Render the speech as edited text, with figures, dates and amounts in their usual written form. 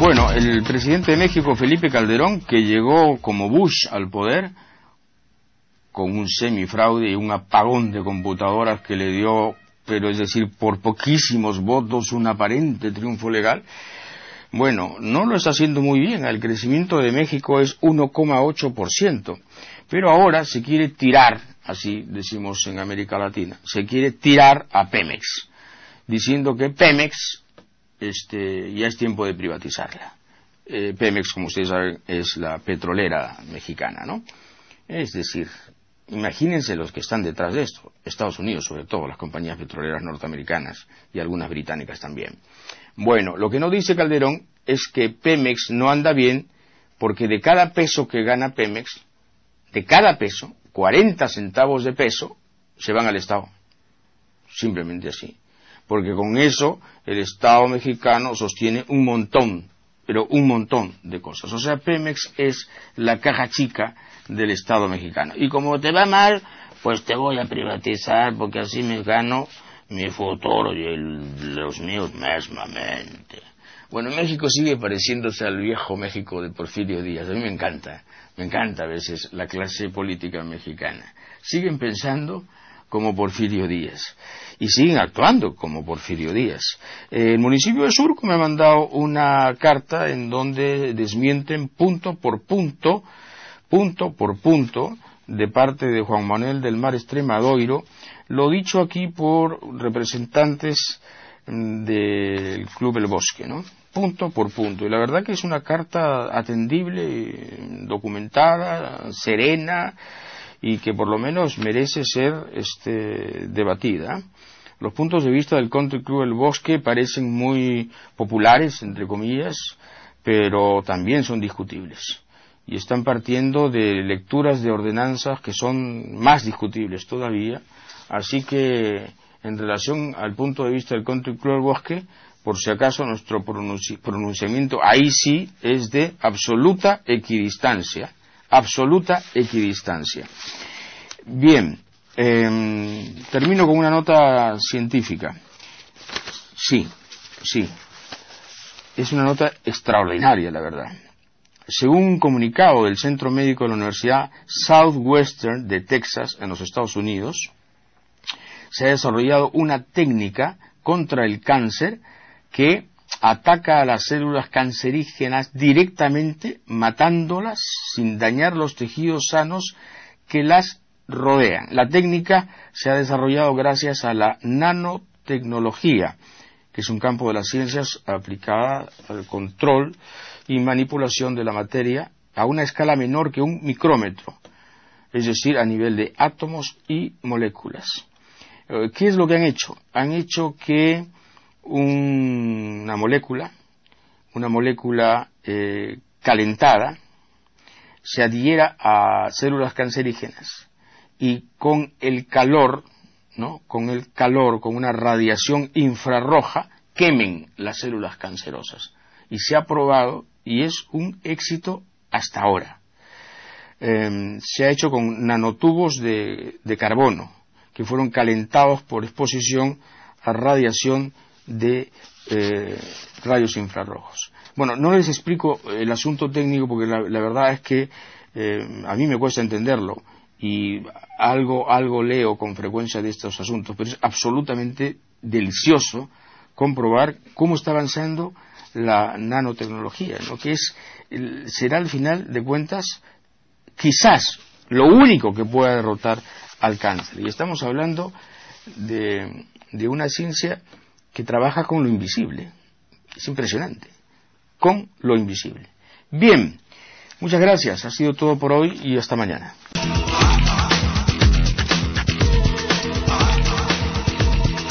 Bueno, el presidente de México, Felipe Calderón, que llegó como Bush al poder, con un semifraude y un apagón de computadoras que le dio, pero es decir, por poquísimos votos, un aparente triunfo legal. Bueno, no lo está haciendo muy bien. El crecimiento de México es 1,8%. Pero ahora se quiere tirar, así decimos en América Latina, se quiere tirar a Pemex, diciendo que Pemex ya es tiempo de privatizarla. Pemex, como ustedes saben, es la petrolera mexicana, ¿no? Es decir, imagínense los que están detrás de esto, Estados Unidos sobre todo, las compañías petroleras norteamericanas y algunas británicas también. Bueno, lo que no dice Calderón es que Pemex no anda bien porque de cada peso que gana Pemex, de cada peso, 40 centavos de peso se van al Estado. Simplemente así. Porque con eso el Estado mexicano sostiene un montón, pero un montón de cosas. O sea, Pemex es la caja chica del Estado mexicano. Y como te va mal, pues te voy a privatizar porque así me gano mi futuro y los míos mismamente. Bueno, México sigue pareciéndose al viejo México de Porfirio Díaz. A mí me encanta a veces la clase política mexicana. Siguen pensando como Porfirio Díaz y siguen actuando como Porfirio Díaz. El municipio de Surco me ha mandado una carta en donde desmienten punto por punto, de parte de Juan Manuel del Mar Extremadoiro, lo dicho aquí por representantes del Club El Bosque, ¿no? Punto por punto. Y la verdad que es una carta atendible, documentada, serena, y que por lo menos merece ser debatida. Los puntos de vista del Country Club El Bosque parecen muy populares, entre comillas, pero también son discutibles. Y están partiendo de lecturas de ordenanzas que son más discutibles todavía. Así que, en relación al punto de vista del Country Club El Bosque, por si acaso nuestro pronunciamiento ahí sí es de absoluta equidistancia. Absoluta equidistancia. Bien, termino con una nota científica. Sí, es una nota extraordinaria, la verdad. Según un comunicado del Centro Médico de la Universidad Southwestern de Texas, en los Estados Unidos, se ha desarrollado una técnica contra el cáncer que ataca a las células cancerígenas directamente, matándolas sin dañar los tejidos sanos que las rodean. La técnica se ha desarrollado gracias a la nanotecnología, que es un campo de las ciencias aplicada al control y manipulación de la materia a una escala menor que un micrómetro, es decir, a nivel de átomos y moléculas. ¿Qué es lo que han hecho? Han hecho que una molécula calentada se adhiera a células cancerígenas y con el calor, con una radiación infrarroja, quemen las células cancerosas. Y se ha probado y es un éxito hasta ahora. Se ha hecho con nanotubos de carbono que fueron calentados por exposición a radiación de rayos infrarrojos. Bueno, no les explico el asunto técnico porque la verdad es que a mí me cuesta entenderlo y algo leo con frecuencia de estos asuntos, pero es absolutamente delicioso comprobar cómo está avanzando la nanotecnología, ¿no? Que será al final de cuentas quizás lo único que pueda derrotar al cáncer. Y estamos hablando de una ciencia que trabaja con lo invisible. Es impresionante. Con lo invisible. Bien, muchas gracias. Ha sido todo por hoy y hasta mañana.